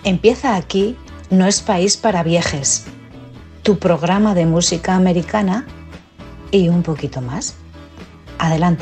Empieza aquí No es país para viejes, tu programa de música americana y un poquito más. Adelante.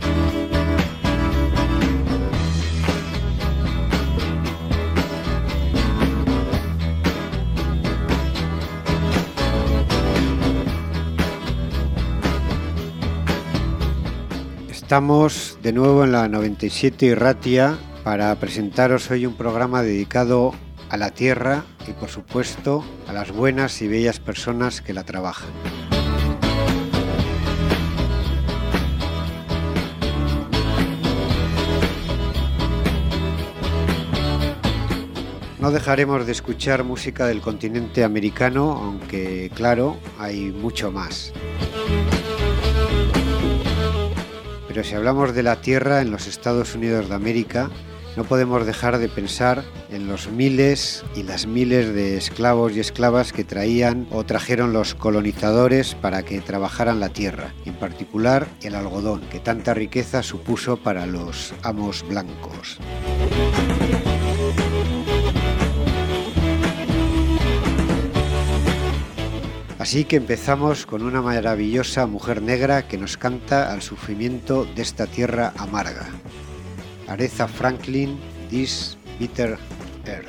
Estamos de nuevo en la 97 Irratia para presentaros hoy un programa dedicado a la tierra y, por supuesto, a las buenas y bellas personas que la trabajan. No dejaremos de escuchar música del continente americano, aunque, claro, hay mucho más. Pero si hablamos de la tierra en los Estados Unidos de América, no podemos dejar de pensar en los miles y las miles de esclavos y esclavas que traían o trajeron los colonizadores para que trabajaran la tierra, en particular el algodón, que tanta riqueza supuso para los amos blancos. Así que empezamos con una maravillosa mujer negra que nos canta al sufrimiento de esta tierra amarga. Aretha Franklin, This Bitter Earth.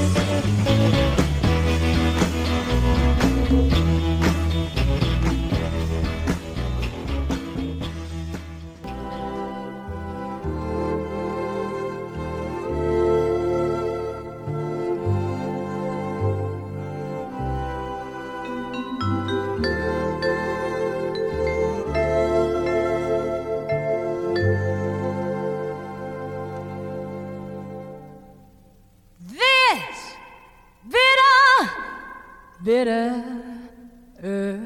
Bitter earth.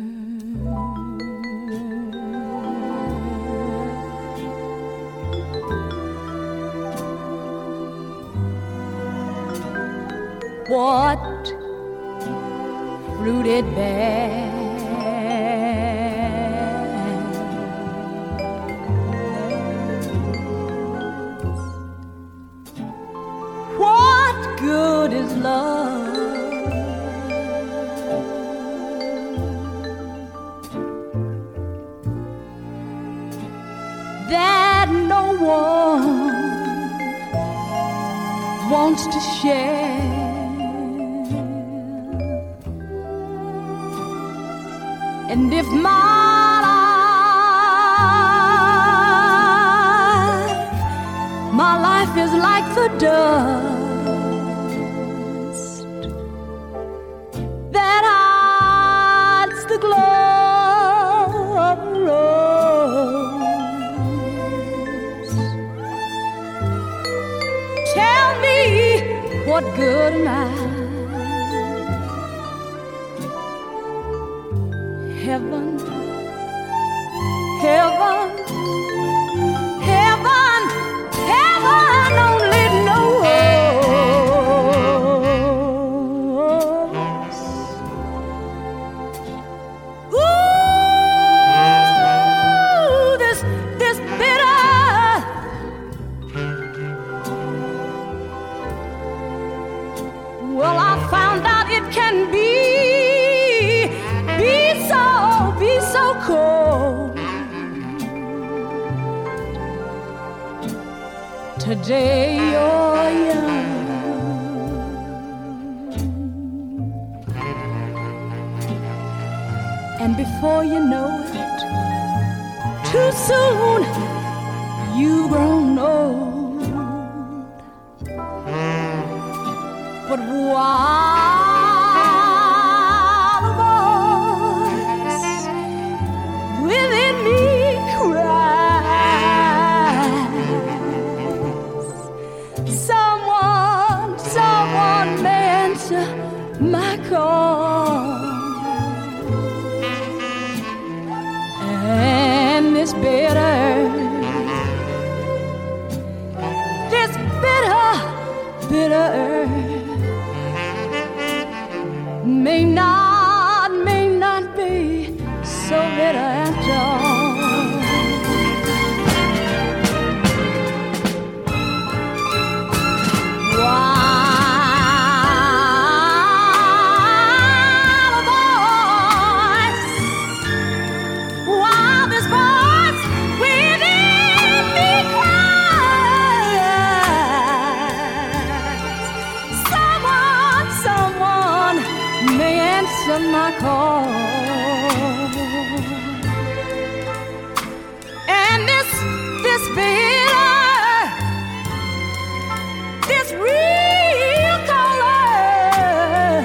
What fruit it bears? What good is love? That no one wants to share. And if my life is like the dust that hides the glow of a rose, tell me what good am I? Heaven, heaven, heaven, heaven only knows. Ooh, this bitter. Well, I found out it can be so cold. Today you're young, and before you know it, too soon you've grown old. But why? My call, and this bitter may not be so bitter after all. Why? call. And this bitter, this real color,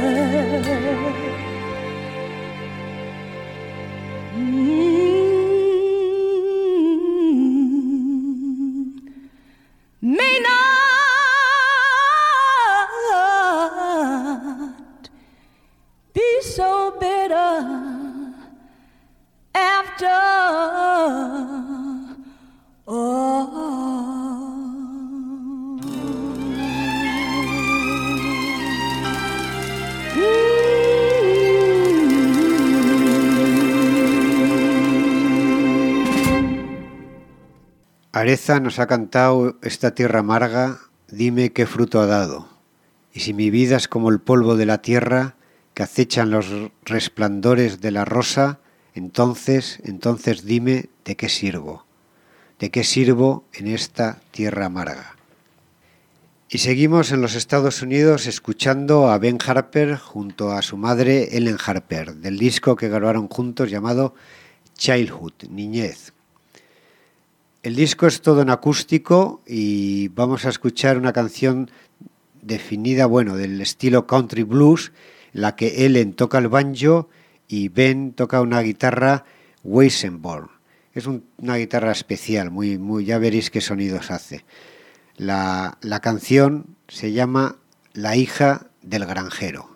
may not be so bitter after all. Areza nos ha cantado esta tierra amarga, dime qué fruto ha dado. Y si mi vida es como el polvo de la tierra que acechan los resplandores de la rosa, entonces dime de qué sirvo en esta tierra amarga. Y seguimos en los Estados Unidos escuchando a Ben Harper junto a su madre Ellen Harper, del disco que grabaron juntos llamado Childhood, Niñez. El disco es todo en acústico y vamos a escuchar una canción definida, del estilo country blues, en la que Ellen toca el banjo y Ben toca una guitarra Weissenborn. Es una guitarra especial, muy, ya veréis qué sonidos hace. La canción se llama La hija del granjero.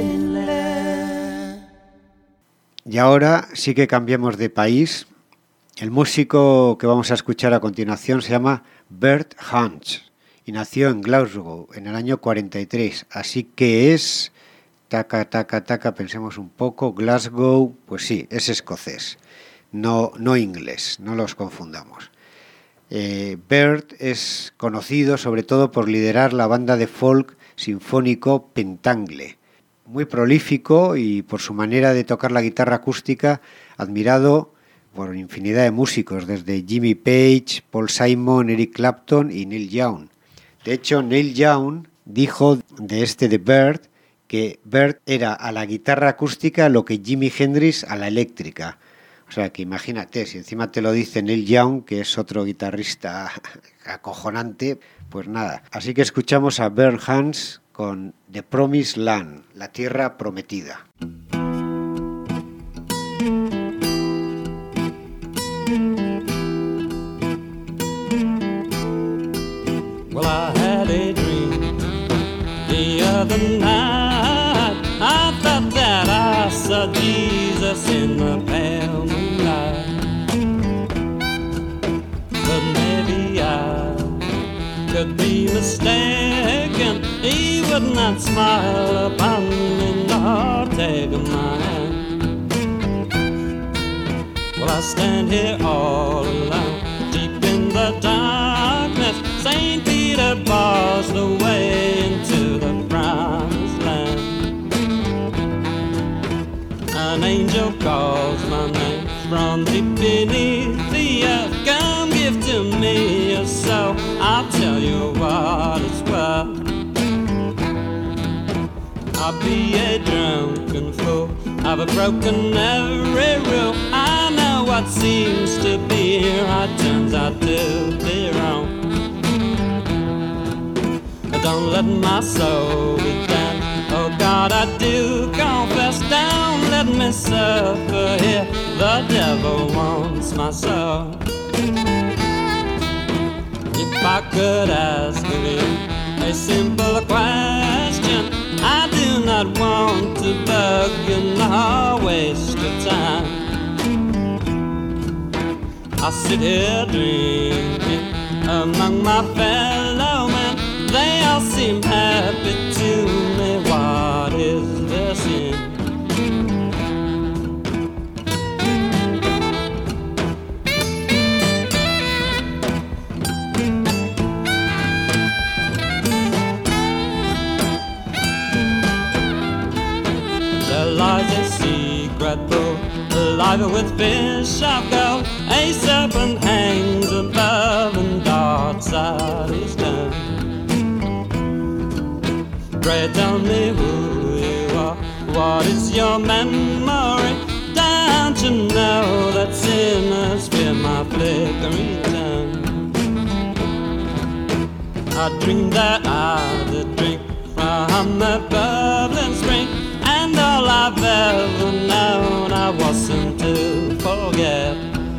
Y ahora sí que cambiamos de país El músico que vamos a escuchar a continuación se llama Bert Hans y nació en Glasgow en el año 43, así que es, pensemos un poco, Glasgow, pues sí, es escocés, no inglés, no los confundamos. Bert es conocido sobre todo por liderar la banda de folk sinfónico Pentangle, muy prolífico y por su manera de tocar la guitarra acústica admirado por infinidad de músicos, desde Jimmy Page, Paul Simon, Eric Clapton y Neil Young. De hecho, Neil Young dijo de Bert que Bert era a la guitarra acústica lo que Jimi Hendrix a la eléctrica. O sea, que imagínate, si encima te lo dice Neil Young, que es otro guitarrista acojonante, pues nada. Así que escuchamos a Bert Hans con The Promised Land, la tierra prometida. Well, I had a dream the other night. I thought that I saw Jesus in the pale moonlight, but maybe I could be mistaken. He would not smile upon me nor take my hand. Well, I stand here all alone, deep in the darkness. St. Peter bars the way into the promised land. An angel calls my name from deep beneath the earth. Come give to me your soul, I'll tell you what it's worth. I'll be a drunken fool, I've broken every rule. I know what seems to be right turns out to be wrong. Don't let my soul be damned. Oh God, I do confess. Don't let me suffer here. The devil wants my soul. If I could ask of you a simple question, I do not want to bug you nor waste your time. I sit here drinking among my fellow men. They all seem happy to me. What is their sin? There lies a secret pool, alive with fish of gold. A serpent hangs above and darts out his tongue. Pray tell me who you are, what is your memory? Don't you know that sinners fear my flickering tongue? I dreamed that I did drink from a bubbling spring, and all I've ever known I wasn't to forget.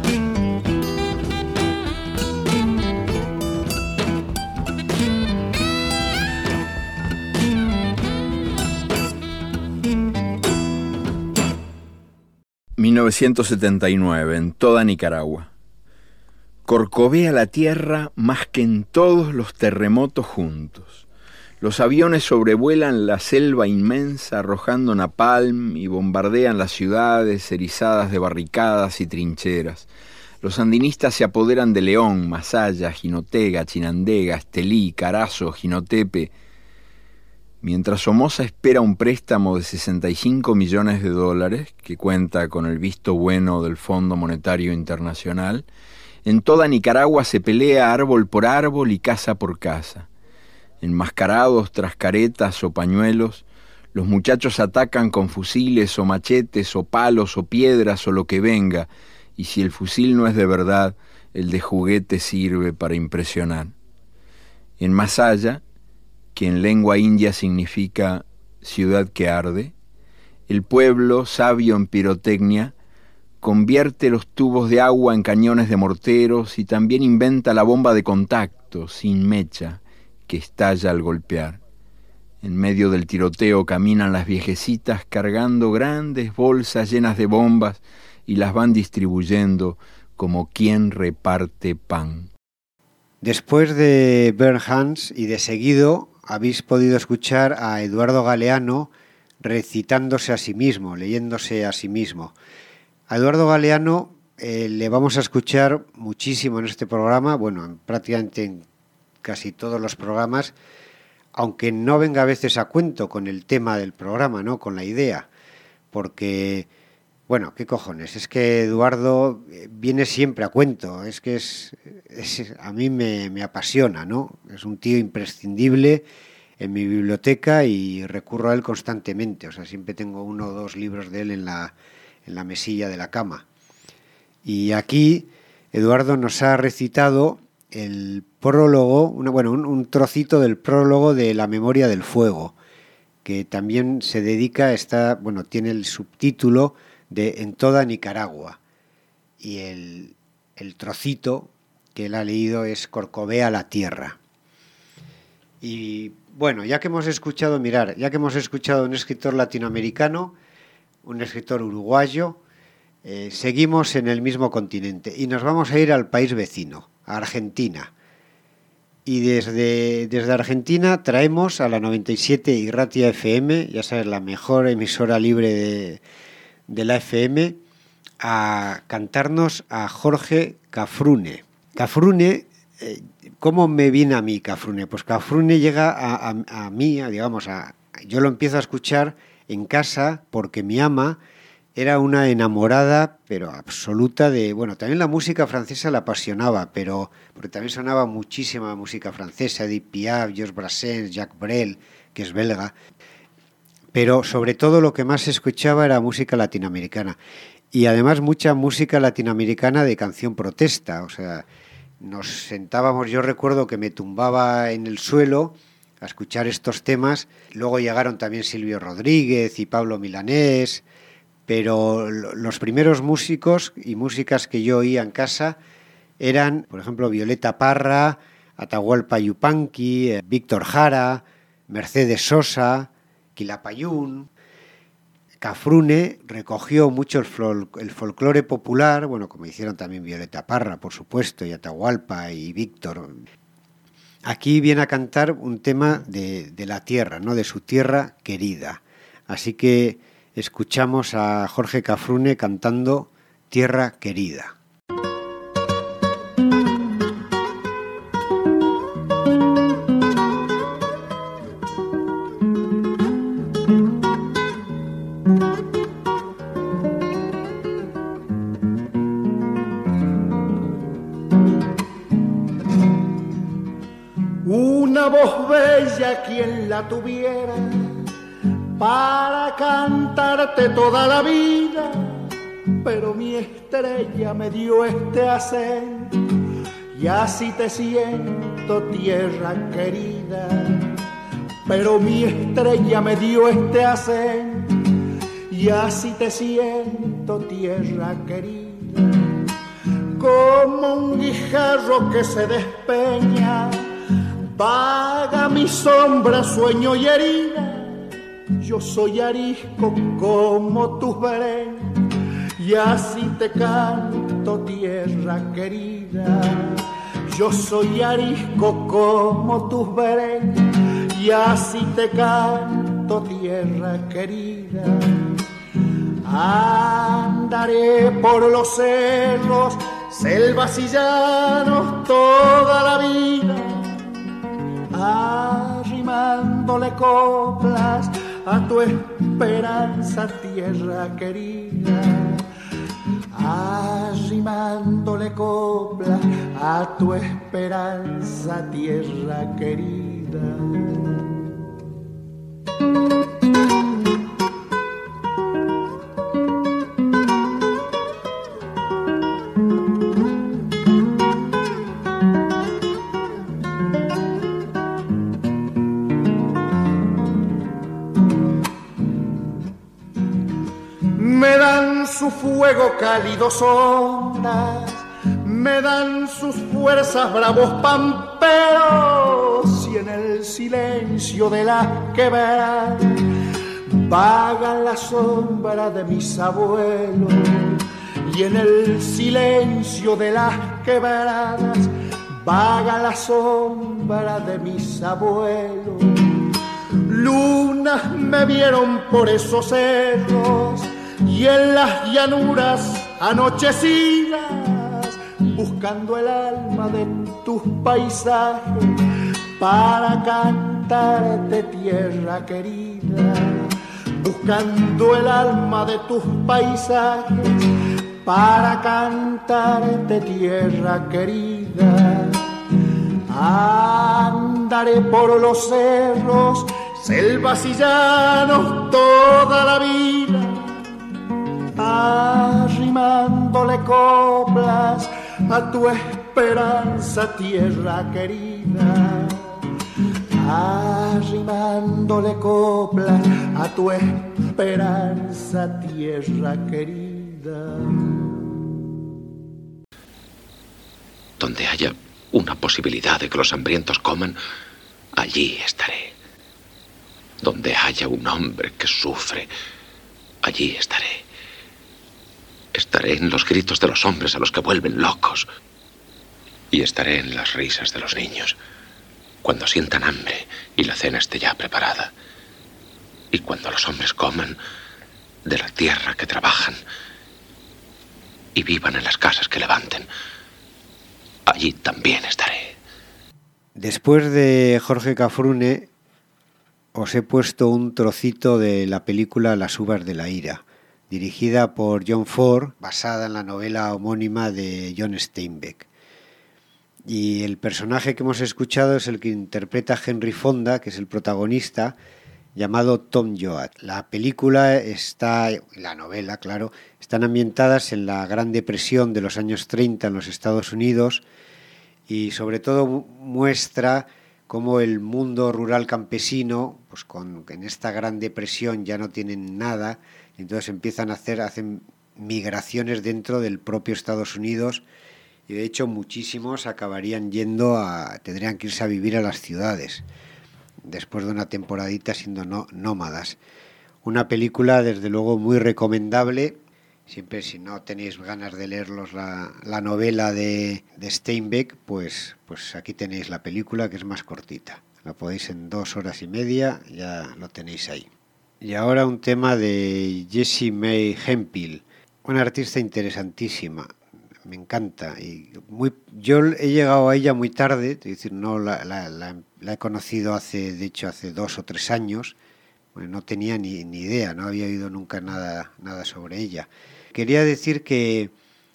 ...1979, en toda Nicaragua. Corcovea la tierra más que en todos los terremotos juntos. Los aviones sobrevuelan la selva inmensa arrojando napalm y bombardean las ciudades erizadas de barricadas y trincheras. Los sandinistas se apoderan de León, Masaya, Jinotega, Chinandega, Estelí, Carazo, Jinotepe. Mientras Somoza espera un préstamo de $65 millones que cuenta con el visto bueno del Fondo Monetario Internacional, en toda Nicaragua se pelea árbol por árbol y casa por casa. Enmascarados tras caretas o pañuelos, los muchachos atacan con fusiles o machetes o palos o piedras o lo que venga, y si el fusil no es de verdad, el de juguete sirve para impresionar. En Masaya, que en lengua india significa ciudad que arde, el pueblo, sabio en pirotecnia, convierte los tubos de agua en cañones de morteros y también inventa la bomba de contacto, sin mecha, que estalla al golpear. En medio del tiroteo caminan las viejecitas cargando grandes bolsas llenas de bombas y las van distribuyendo como quien reparte pan. Después de Burn Hans y de seguido habéis podido escuchar a Eduardo Galeano recitándose a sí mismo, leyéndose a sí mismo. A Eduardo Galeano le vamos a escuchar muchísimo en este programa, bueno, prácticamente en casi todos los programas, aunque no venga a veces a cuento con el tema del programa, ¿no? Con la idea, porque, bueno, ¿qué cojones? Es que Eduardo viene siempre a cuento, es que a mí me apasiona, ¿no? Es un tío imprescindible en mi biblioteca y recurro a él constantemente, o sea, siempre tengo 1 o 2 libros de él en la mesilla de la cama. Y aquí Eduardo nos ha recitado el prólogo, un trocito del prólogo de La memoria del fuego, que también se dedica, tiene el subtítulo de En toda Nicaragua. Y el trocito que él ha leído es Corcovea la tierra. Y bueno, ya que hemos escuchado un escritor latinoamericano, un escritor uruguayo, seguimos en el mismo continente y nos vamos a ir al país vecino, a Argentina. Y desde Argentina traemos a la 97 Irratia FM, ya sabes, la mejor emisora libre de la FM, a cantarnos a Jorge Cafrune. Cafrune, ¿cómo me viene a mí Cafrune? Pues Cafrune llega a mí, yo lo empiezo a escuchar en casa porque mi ama era una enamorada, pero absoluta también la música francesa la apasionaba, porque también sonaba muchísima música francesa, Edith Piaf, Georges Brassens, Jacques Brel, que es belga, pero sobre todo lo que más se escuchaba era música latinoamericana, y además mucha música latinoamericana de canción protesta, o sea, nos sentábamos, yo recuerdo que me tumbaba en el suelo a escuchar estos temas, luego llegaron también Silvio Rodríguez y Pablo Milanés, pero los primeros músicos y músicas que yo oía en casa eran, por ejemplo, Violeta Parra, Atahualpa Yupanqui, Víctor Jara, Mercedes Sosa, Quilapayún. Cafrune recogió mucho el folclore popular, como hicieron también Violeta Parra, por supuesto, y Atahualpa y Víctor. Aquí viene a cantar un tema de la tierra, ¿no? De su tierra querida. Así que escuchamos a Jorge Cafrune cantando Tierra Querida. Una voz bella, quien la tuviera, para cantarte toda la vida, pero mi estrella me dio este acento y así te siento, tierra querida. Pero mi estrella me dio este acento y así te siento, tierra querida. Como un guijarro que se despeña, vaga mi sombra, sueño y herida. Yo soy arisco como tus Belén y así te canto, tierra querida. Yo soy arisco como tus Belén y así te canto, tierra querida. Andaré por los cerros, selvas y llanos toda la vida, arrimándole coplas a tu esperanza, tierra querida, arrimándole copla a tu esperanza, tierra querida. Me dan su fuego cálidos ondas, me dan sus fuerzas bravos pamperos, y en el silencio de las quebradas vaga la sombra de mis abuelos, y en el silencio de las quebradas vaga la sombra de mis abuelos. Lunas me vieron por esos cerros y en las llanuras anochecidas, buscando el alma de tus paisajes para cantarte, tierra querida. Buscando el alma de tus paisajes para cantarte, tierra querida. Andaré por los cerros, selvas y llanos toda la vida, arrimándole coplas a tu esperanza, tierra querida. Arrimándole coplas a tu esperanza, tierra querida. Donde haya una posibilidad de que los hambrientos coman, allí estaré. Donde haya un hombre que sufre, allí estaré. Estaré en los gritos de los hombres a los que vuelven locos. Y estaré en las risas de los niños, cuando sientan hambre y la cena esté ya preparada. Y cuando los hombres coman de la tierra que trabajan y vivan en las casas que levanten, allí también estaré. Después de Jorge Cafrune, os he puesto un trocito de la película Las uvas de la ira, dirigida por John Ford, basada en la novela homónima de John Steinbeck. Y el personaje que hemos escuchado es el que interpreta Henry Fonda, que es el protagonista, llamado Tom Joad. La película la novela, claro, están ambientadas en la Gran Depresión de los años 30 en los Estados Unidos, y sobre todo muestra cómo el mundo rural campesino, pues en esta Gran Depresión ya no tienen nada, entonces hacen migraciones dentro del propio Estados Unidos. Y de hecho muchísimos tendrían que irse a vivir a las ciudades después de una temporadita siendo nómadas. Una película desde luego muy recomendable. Siempre, si no tenéis ganas de leerlos la novela de Steinbeck, pues aquí tenéis la película, que es más cortita. La podéis en 2 horas y media, ya lo tenéis ahí. Y ahora un tema de Jessie May Hemphill, una artista interesantísima. Me encanta. Yo he llegado a ella muy tarde, es decir, no la he conocido hace 2 o 3 años. Bueno, no tenía ni idea, no había oído nunca nada sobre ella. Quería decir que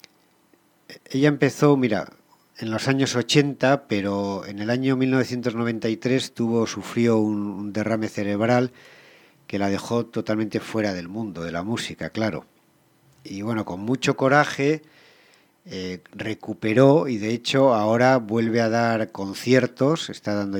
ella empezó, en los años 80, pero en el año 1993 sufrió un derrame cerebral que la dejó totalmente fuera del mundo de la música, claro. Y bueno, con mucho coraje recuperó, y de hecho ahora vuelve a dar conciertos,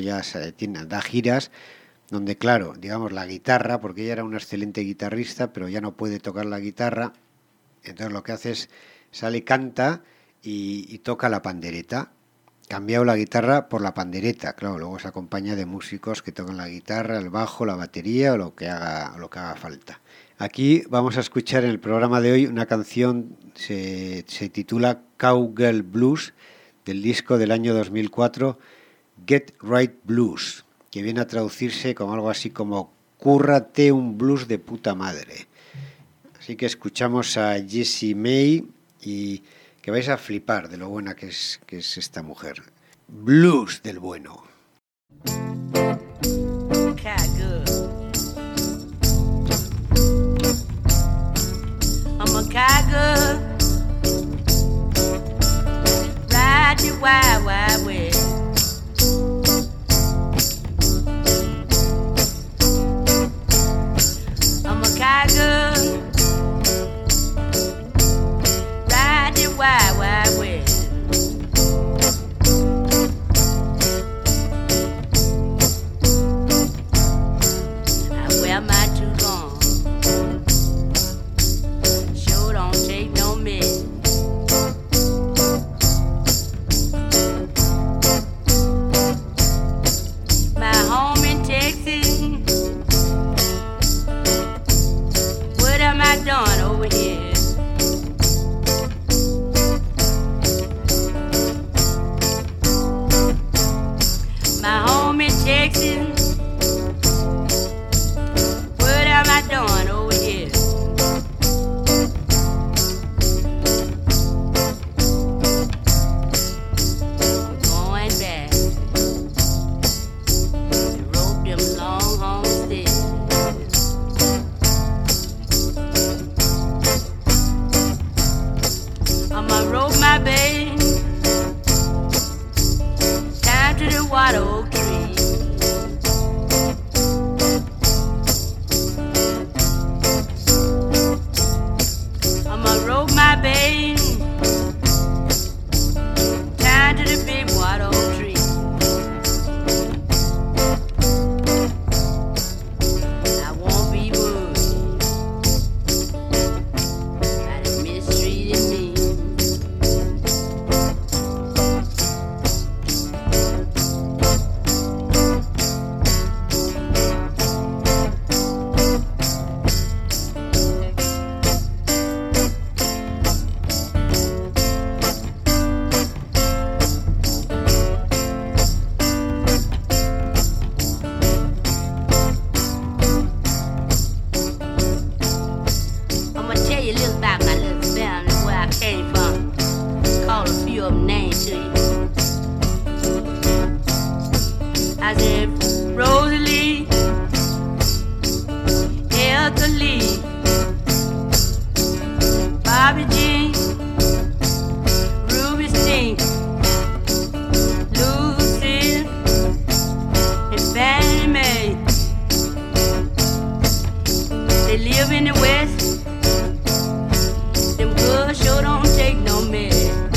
da giras, donde claro, digamos la guitarra, porque ella era una excelente guitarrista, pero ya no puede tocar la guitarra, entonces lo que hace es canta y toca la pandereta. Cambiado la guitarra por la pandereta, claro, luego se acompaña de músicos que tocan la guitarra, el bajo, la batería o lo que haga falta. Aquí vamos a escuchar en el programa de hoy una canción, se titula Cowgirl Blues, del disco del año 2004, Get Right Blues, que viene a traducirse como algo así como Cúrrate un blues de puta madre. Así que escuchamos a Jessie May y que vais a flipar de lo buena que es esta mujer. Blues del bueno. I'm a cowgirl, ride the wild, wild west. I'm a cowgirl, ride the wild, wild west. I wear my shoes on. Take no mess. you a little about my little family, where I came from. Call a few of them names to you. I said Rosalie, Elka Lee, Bobby Jean, Ruby Steen, Lucille, and Fannie Mae. They live in the West. Them girls sure don't take no mess.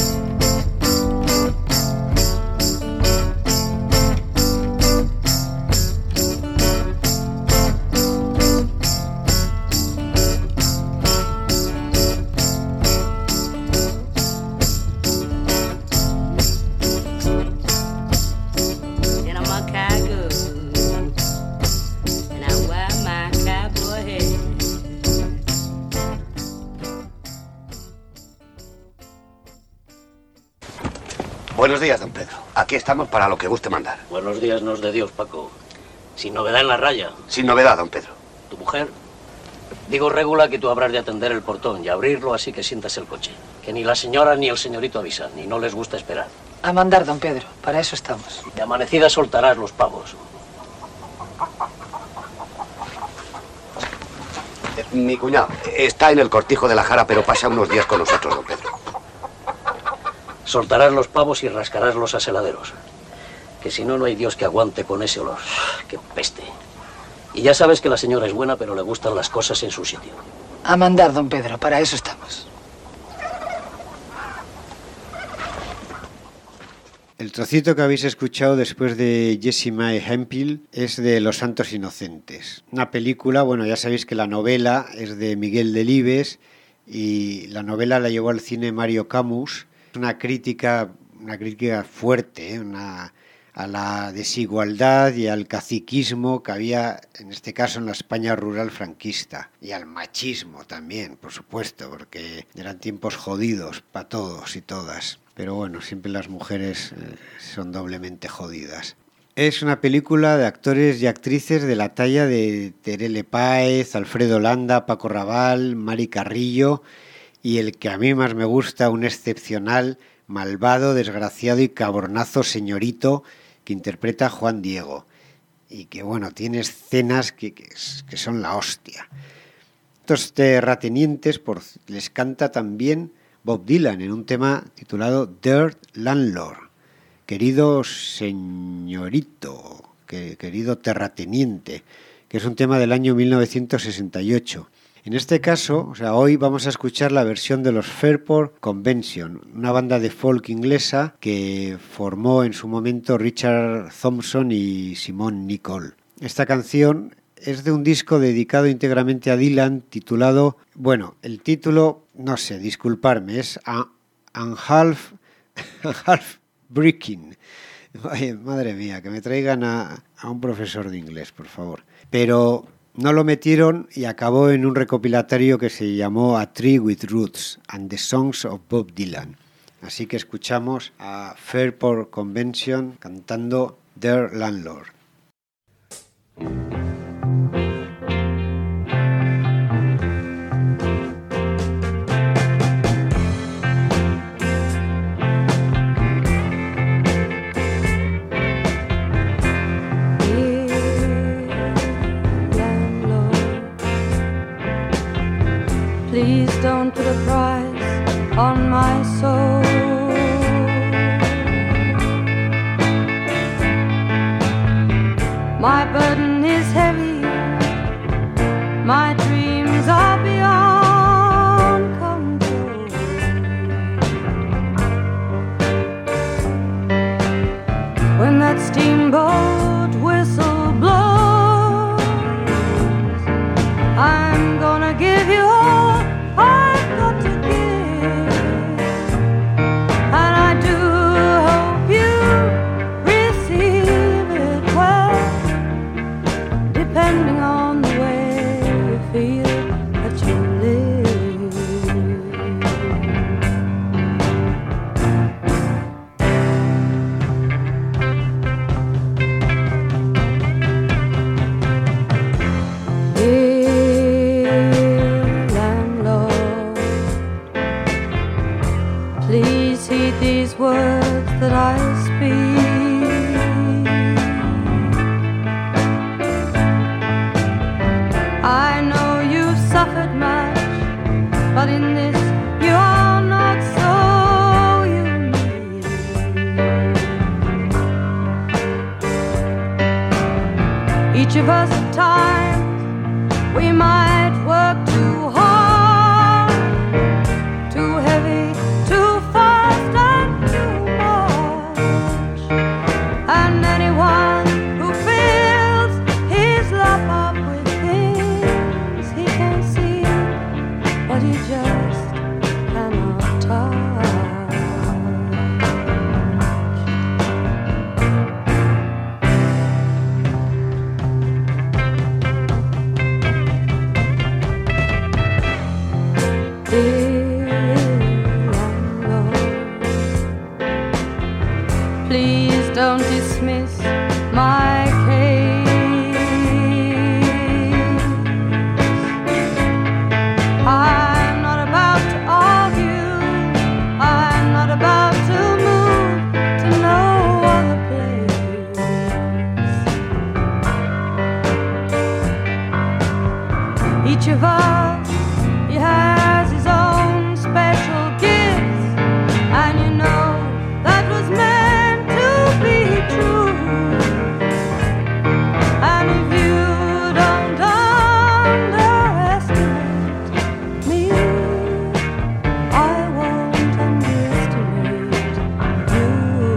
Buenos días, don Pedro. Aquí estamos para lo que guste mandar. Buenos días nos de Dios, Paco. Sin novedad en la raya. Sin novedad, don Pedro. ¿Tu mujer? Digo, regula que tú habrás de atender el portón y abrirlo, así que sientas el coche. Que ni la señora ni el señorito avisan, y no les gusta esperar. A mandar, don Pedro. Para eso estamos. De amanecida soltarás los pavos. Mi cuñado está en el cortijo de la Jara, pero pasa unos días con nosotros, don Pedro. Soltarás los pavos y rascarás los aseladeros. Que si no, no hay Dios que aguante con ese olor. ¡Qué peste! Y ya sabes que la señora es buena, pero le gustan las cosas en su sitio. A mandar, don Pedro. Para eso estamos. El trocito que habéis escuchado después de Jessie Mae Hemphill es de Los Santos Inocentes. Una película, bueno, ya sabéis que la novela es de Miguel Delibes y la novela la llevó al cine Mario Camus. Una crítica fuerte, a la desigualdad y al caciquismo que había, en este caso, en la España rural franquista. Y al machismo también, por supuesto, porque eran tiempos jodidos para todos y todas. Pero bueno, siempre las mujeres son doblemente jodidas. Es una película de actores y actrices de la talla de Terele Páez, Alfredo Landa, Paco Raval, Mari Carrillo y el que a mí más me gusta, un excepcional, malvado, desgraciado y cabornazo señorito que interpreta a Juan Diego y que bueno, tiene escenas que son la hostia. Estos terratenientes les canta también Bob Dylan en un tema titulado Dirt Landlord, querido señorito, querido terrateniente, que es un tema del año 1968. En este caso, o sea, hoy vamos a escuchar la versión de los Fairport Convention, una banda de folk inglesa que formó en su momento Richard Thompson y Simon Nicol. Esta canción es de un disco dedicado íntegramente a Dylan titulado, bueno, el título, no sé, disculparme, es And Half Breaking. Ay, madre mía, que me traigan a un profesor de inglés, por favor. Pero no lo metieron y acabó en un recopilatorio que se llamó A Tree with Roots and the Songs of Bob Dylan. Así que escuchamos a Fairport Convention cantando Their Landlord. Please don't put a price on my soul. My burden is heavy, my dreams are beyond control. When that steamboat whistle blows, I'm gonna give you all I've got to give, and I do hope you receive it well, depending on the way you feel that words that I speak. I know you've suffered much, but in this you are not so unique. Each of us at times, we might work too hard, too heavy, too fast and too much. And anyone who fills his lap up with things he can see, but he just cannot touch. Dear landlord, please don't dismiss my case. I'm not about to argue, I'm not about to move to no other place. Each of us, he has his own special gifts, and you know that was meant to be true. And if you don't underestimate me, I won't underestimate you.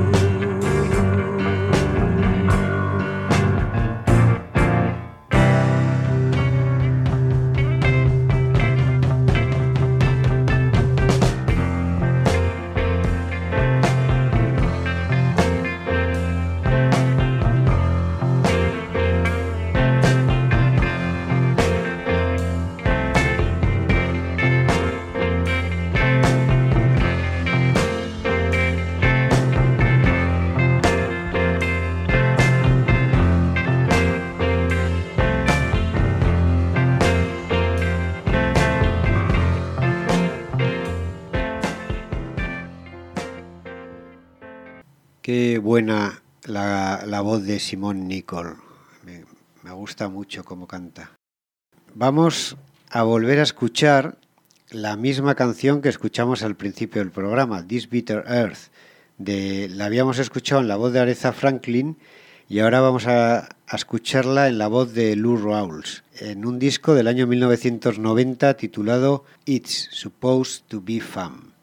Qué buena la voz de Simon Nicol. Me gusta mucho cómo canta. Vamos a volver a escuchar la misma canción que escuchamos al principio del programa, This Bitter Earth. La habíamos escuchado en la voz de Aretha Franklin y ahora vamos a escucharla en la voz de Lou Rawls, en un disco del año 1990 titulado It's Supposed to Be Fun.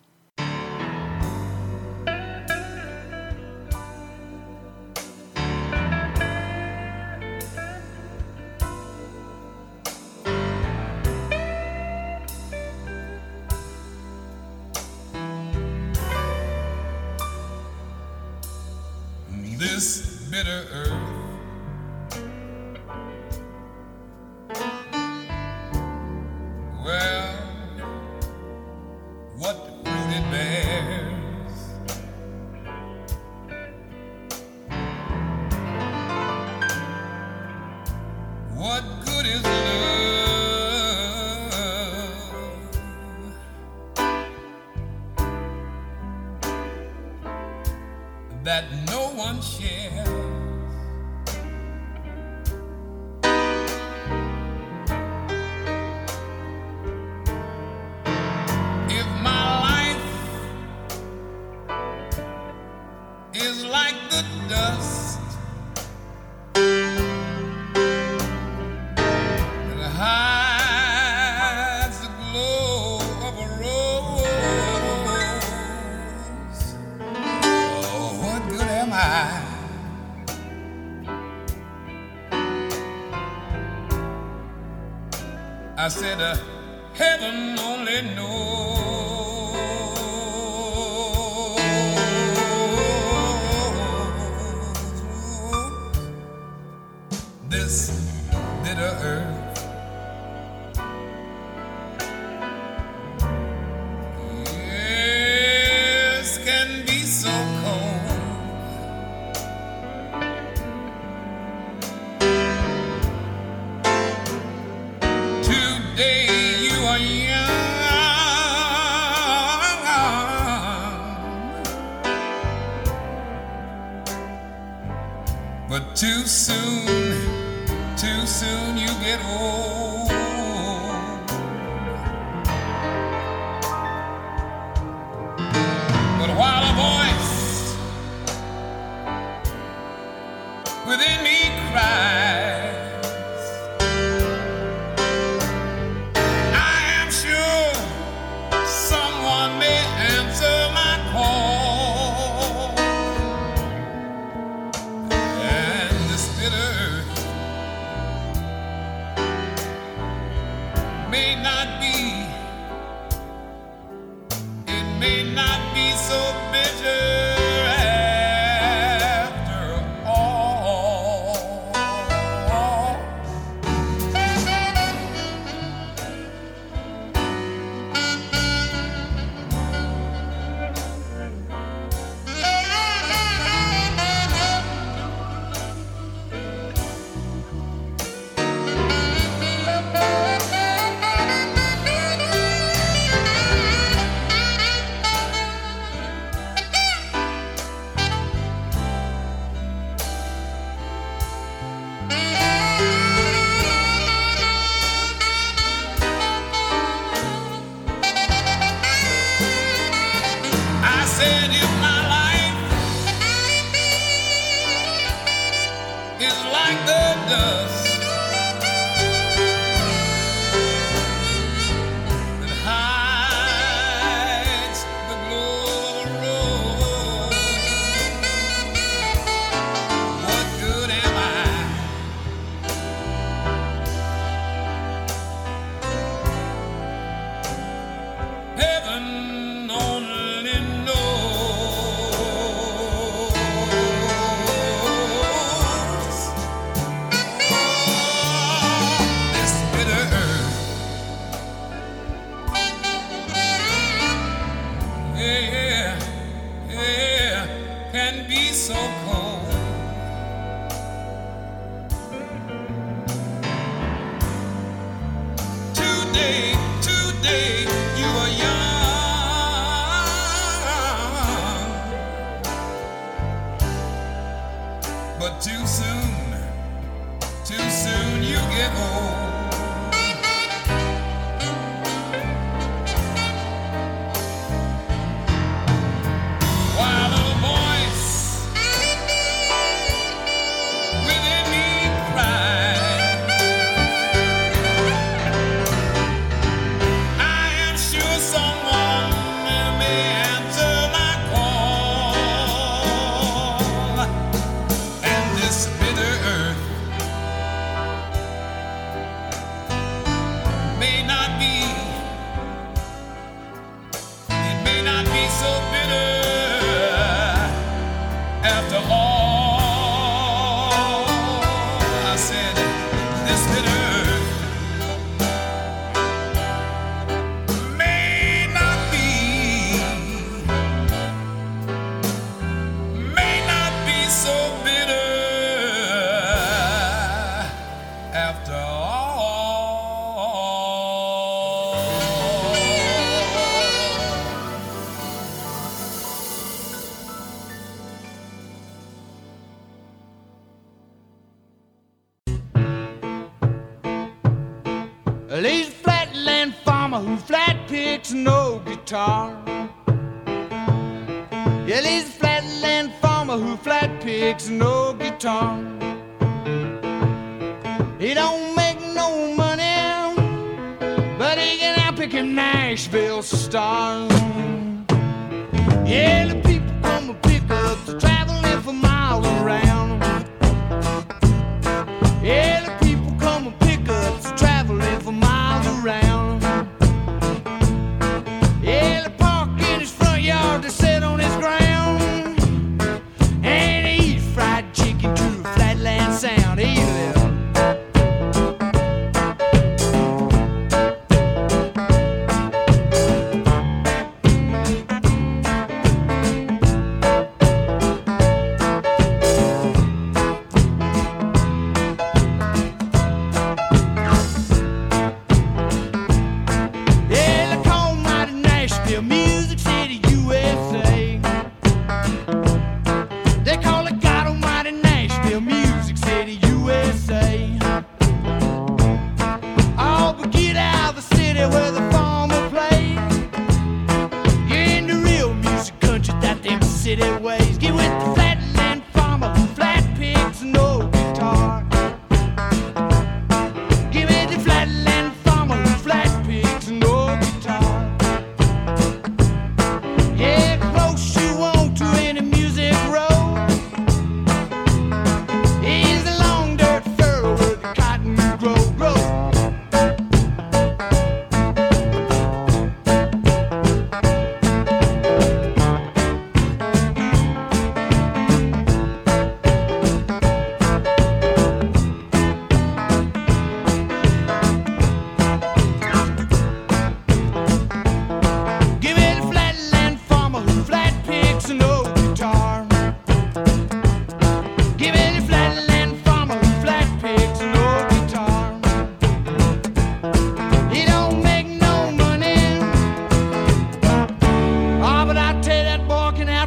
This bitter earth well, what fruit it bears what good is love that no one shares if my life is like the dust that hides the glow of a rose, oh, what good am I? I said, heaven only knows this bitter earth yes can be so cold. Today you are young Too soon you get old. But while a voice within me cries, I am sure someone may answer my call. And this bitter may not be, it may not be so bitter after all. I said if my life is like the dust that hides the glow of a rose, what good am I? Heaven only knows. This bitter earth, yeah, can be so cold. Today, you are young, but too soon you get old. While a voice within me cries, I am sure someone may answer my call. And this bitter earth may not be, it may not be so bitter after all. I said this bitter earth may not be so bitter after all. He's a flatland farmer who flat picks no guitar. Yeah, he's a flatland farmer who flat picks no guitar. He don't make no money, but he can outpick him Nashville stars. Yeah, the people come with pickups, traveling for miles around. Yeah, the people come with pickups, traveling for miles around. Yeah, they park in his front yard, they sit on his ground and eat fried chicken to the flatland sound. Eat it.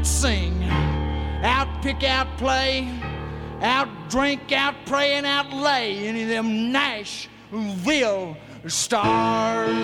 out sing, out pick, out play, out drink, out pray, and out lay any of them Nashville stars.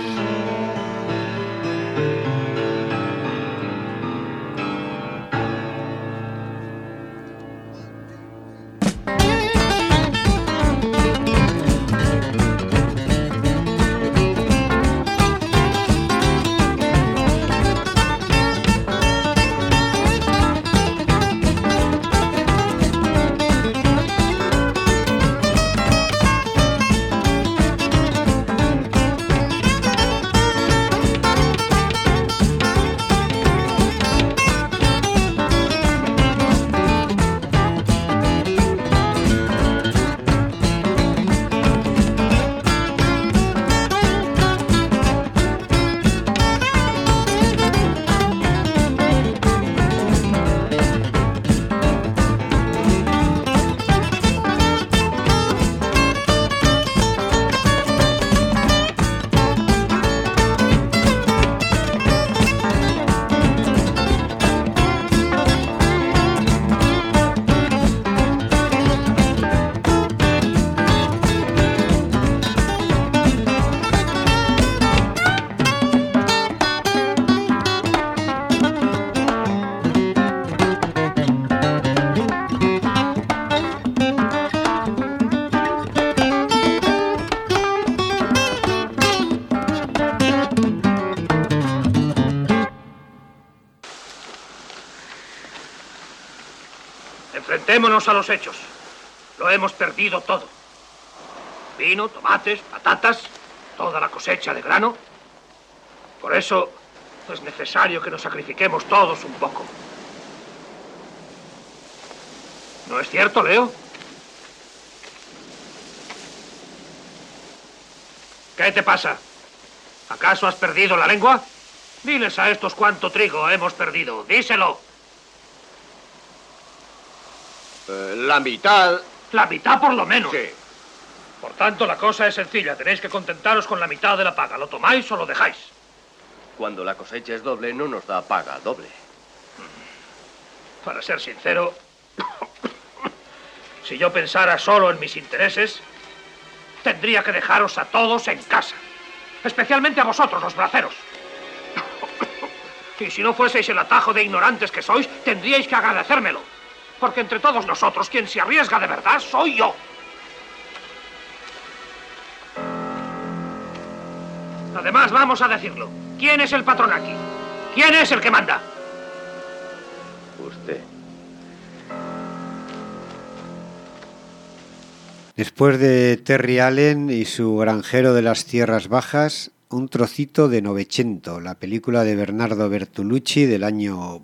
Enfrentémonos a los hechos. Lo hemos perdido todo. Vino, tomates, patatas, toda la cosecha de grano. Por eso es necesario que nos sacrifiquemos todos un poco. ¿No es cierto, Leo? ¿Qué te pasa? ¿Acaso has perdido la lengua? Diles a estos cuánto trigo hemos perdido. Díselo. La mitad. La mitad por lo menos. Sí. Por tanto, la cosa es sencilla. Tenéis que contentaros con la mitad de la paga. ¿Lo tomáis o lo dejáis? Cuando la cosecha es doble, no nos da paga doble. Para ser sincero, si yo pensara solo en mis intereses, tendría que dejaros a todos en casa. Especialmente a vosotros, los braceros. Y si no fueseis el atajo de ignorantes que sois, tendríais que agradecérmelo. Porque entre todos nosotros, quien se arriesga de verdad soy yo. Además, vamos a decirlo. ¿Quién es el patrón aquí? ¿Quién es el que manda? Usted. Después de Terry Allen y su Granjero de las Tierras Bajas, un trocito de Novecento, la película de Bernardo Bertolucci del año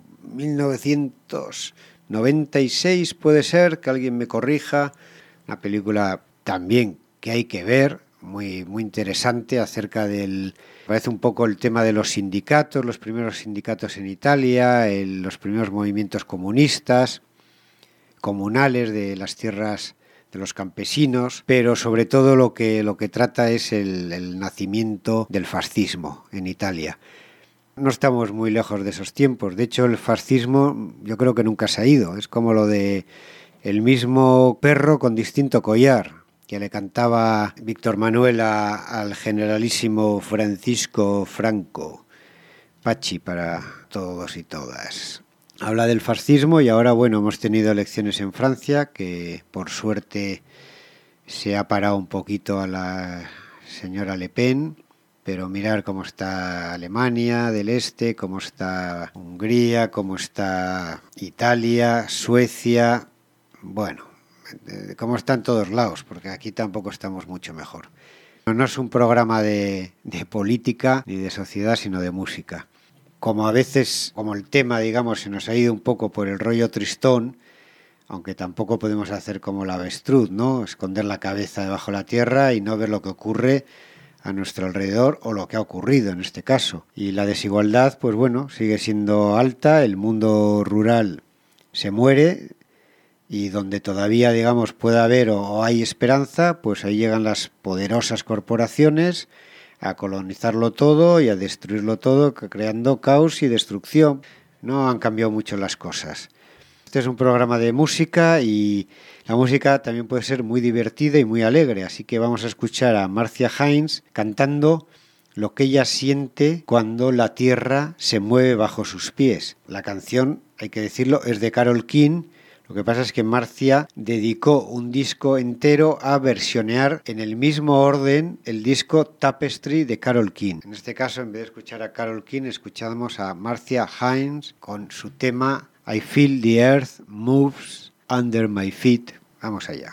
1996, puede ser, que alguien me corrija. Una película también que hay que ver, muy interesante, acerca del... Parece un poco el tema de los sindicatos, los primeros sindicatos en Italia, los primeros movimientos comunistas, comunales de las tierras de los campesinos, pero sobre todo lo que trata es el nacimiento del fascismo en Italia. No estamos muy lejos de esos tiempos. De hecho, el fascismo yo creo que nunca se ha ido. Es como lo de el mismo perro con distinto collar, que le cantaba Víctor Manuel al generalísimo Francisco Franco. Pachi para todos y todas. Habla del fascismo y ahora, bueno, hemos tenido elecciones en Francia, que por suerte se ha parado un poquito a la señora Le Pen, pero mirar cómo está Alemania del Este, cómo está Hungría, cómo está Italia, Suecia, bueno, cómo está en todos lados, porque aquí tampoco estamos mucho mejor. No es un programa de política ni de sociedad, sino de música. Como a veces, como el tema, digamos, se nos ha ido un poco por el rollo tristón, aunque tampoco podemos hacer como la avestruz, ¿no? Esconder la cabeza debajo de la tierra y no ver lo que ocurre a nuestro alrededor o lo que ha ocurrido en este caso. Y la desigualdad, pues bueno, sigue siendo alta, el mundo rural se muere y donde todavía, digamos, puede haber o hay esperanza, pues ahí llegan las poderosas corporaciones a colonizarlo todo y a destruirlo todo, creando caos y destrucción. no han cambiado mucho las cosas. Este es un programa de música y la música también puede ser muy divertida y muy alegre, así que vamos a escuchar a Marcia Hines cantando lo que ella siente cuando la tierra se mueve bajo sus pies. La canción, hay que decirlo, es de Carole King. Lo que pasa es que Marcia dedicó un disco entero a versionear en el mismo orden el disco Tapestry de Carole King. En este caso, en vez de escuchar a Carole King, escuchamos a Marcia Hines con su tema I Feel the Earth Moves Under My Feet. Vamos allá.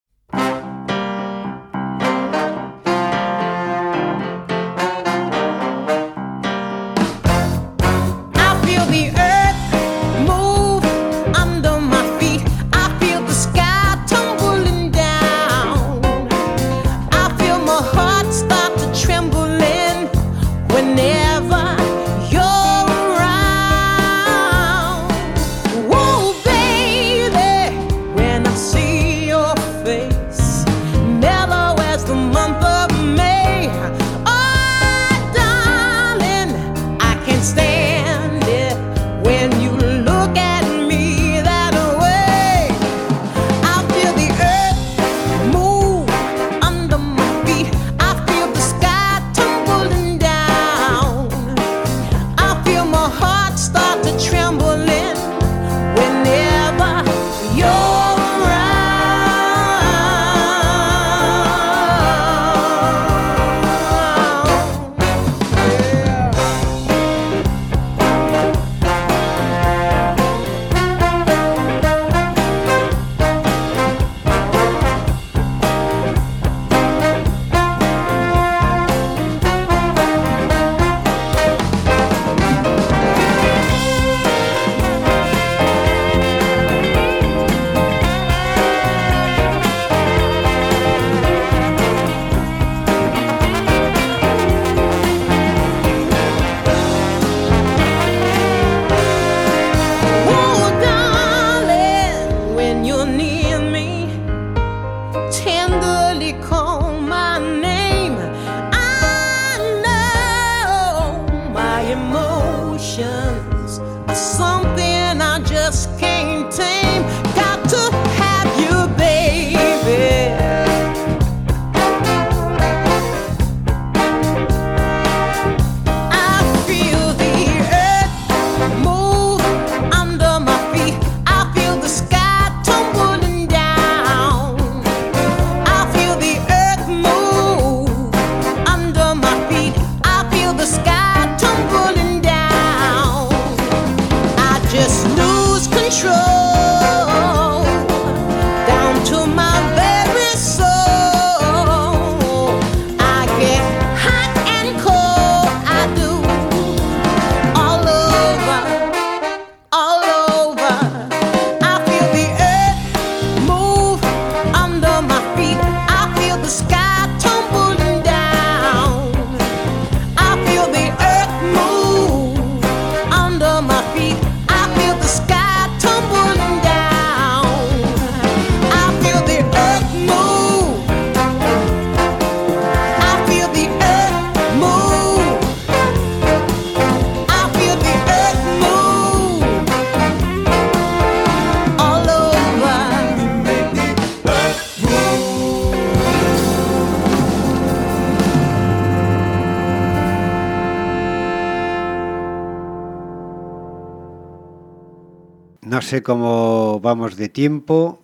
No sé cómo vamos de tiempo,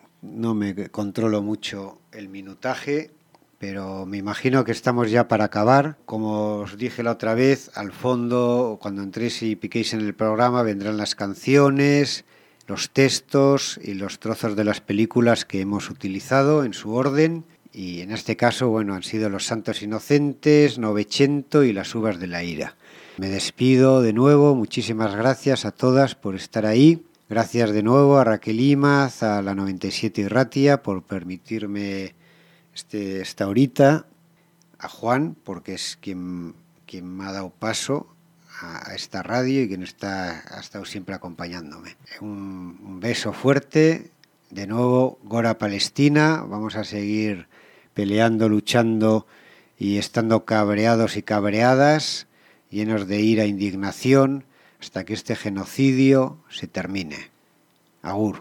no me controlo mucho el minutaje, pero me imagino que estamos ya para acabar. Como os dije la otra vez, al fondo, cuando entréis y piquéis en el programa, vendrán las canciones, los textos y los trozos de las películas que hemos utilizado en su orden. Y en este caso, bueno, han sido Los Santos Inocentes, Novecento y Las Uvas de la Ira. Me despido de nuevo, muchísimas gracias a todas por estar ahí. Gracias de nuevo a Raquel Imaz, a la 97 Irratia por permitirme esta horita, a Juan porque es quien me ha dado paso a esta radio y quien ha estado siempre acompañándome. Un beso fuerte, de nuevo Gora Palestina, vamos a seguir peleando, luchando y estando cabreados y cabreadas, llenos de ira e indignación, hasta que este genocidio se termine. Agur.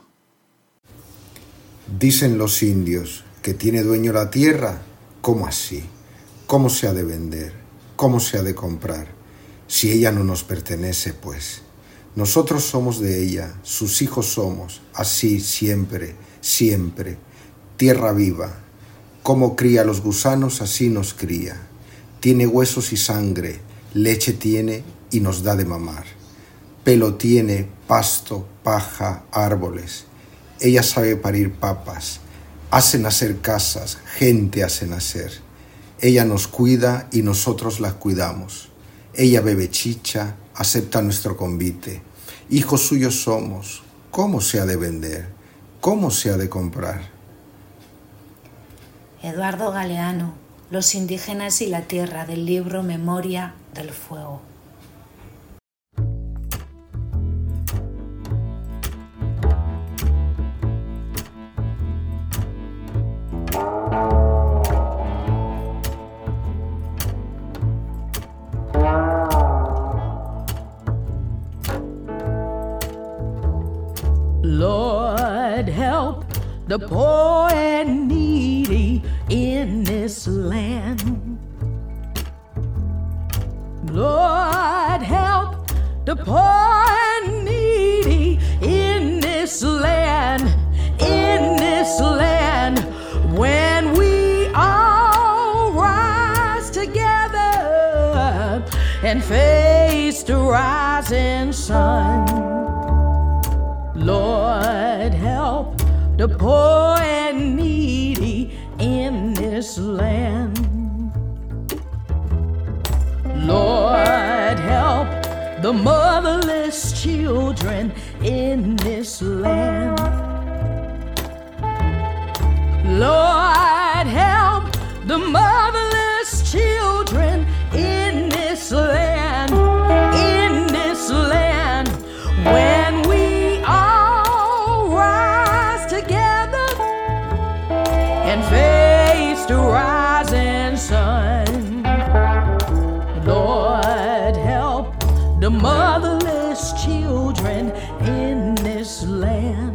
Dicen los indios que tiene dueño la tierra. ¿Cómo así? ¿Cómo se ha de vender? ¿Cómo se ha de comprar? Si ella no nos pertenece, pues. Nosotros somos de ella, sus hijos somos, así siempre, siempre. Tierra viva, como cría los gusanos, así nos cría. Tiene huesos y sangre, leche tiene y nos da de mamar. Pelo tiene, pasto, paja, árboles. Ella sabe parir papas, hace nacer casas, gente hace nacer. Ella nos cuida y nosotros la cuidamos. Ella bebe chicha, acepta nuestro convite. Hijos suyos somos. ¿Cómo se ha de vender? ¿Cómo se ha de comprar? Eduardo Galeano, Los indígenas y la tierra, del libro Memoria del Fuego. Lord, help the poor and needy in this land. Lord, help the poor and needy in this land, in this land. When we all rise together and face the rising sun. Lord, help the poor and needy in this land. Lord, help the motherless children in this land. Lord, help the motherless children in this land, in this land. When we all rise together and face the rising sun. Lord, help the motherless children in this land.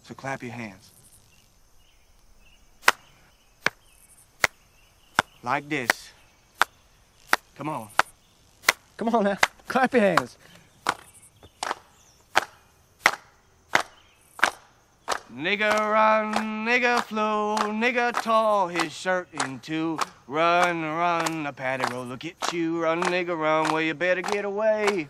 So clap your hands. Like this. Come on. Come on now. Clap your hands. Nigger run, nigger flew, nigger tore his shirt in two. Run, run, the paddy roller get you. Run, nigger, run, well, you better get away.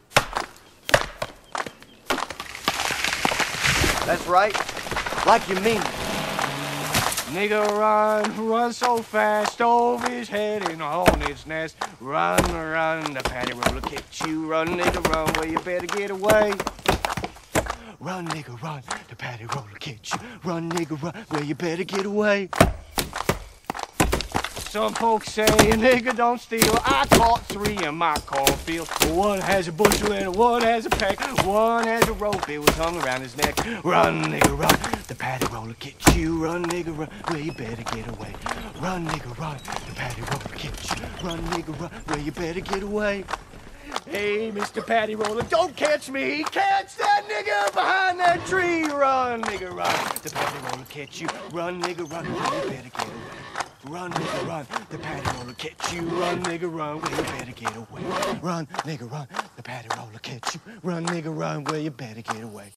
That's right, like you mean it. Nigger run, run so fast, over his head in a hornet's nest. Run, run, the paddy roller catch you. Run, nigger, run, well, you better get away. Run, nigger, run, the paddy roller catch you. Run, nigger, run, well, you better get away. Some folks say a nigger don't steal. I caught 3 in my cornfield. One has a bushel and one has a peck. One has a rope, it was hung around his neck. Run, nigger, run, the paddy roller catch you. Run, nigger, run, well, you better get away. Run, nigger, run, the paddy roller catch you. Run, nigger, run, well, you better get away. Hey, Mr. Paddy Roller, don't catch me. Catch that nigger behind that tree. Run, nigger, run. The Paddy Roller catch you. Run, nigger, run. Well, you better get away. Run, nigger, run. The Paddy Roller catch you. Run, nigger, run. Well, you better get away. Run, nigger, run. The Paddy Roller catch you. Run, nigger, run. Well, you better get away.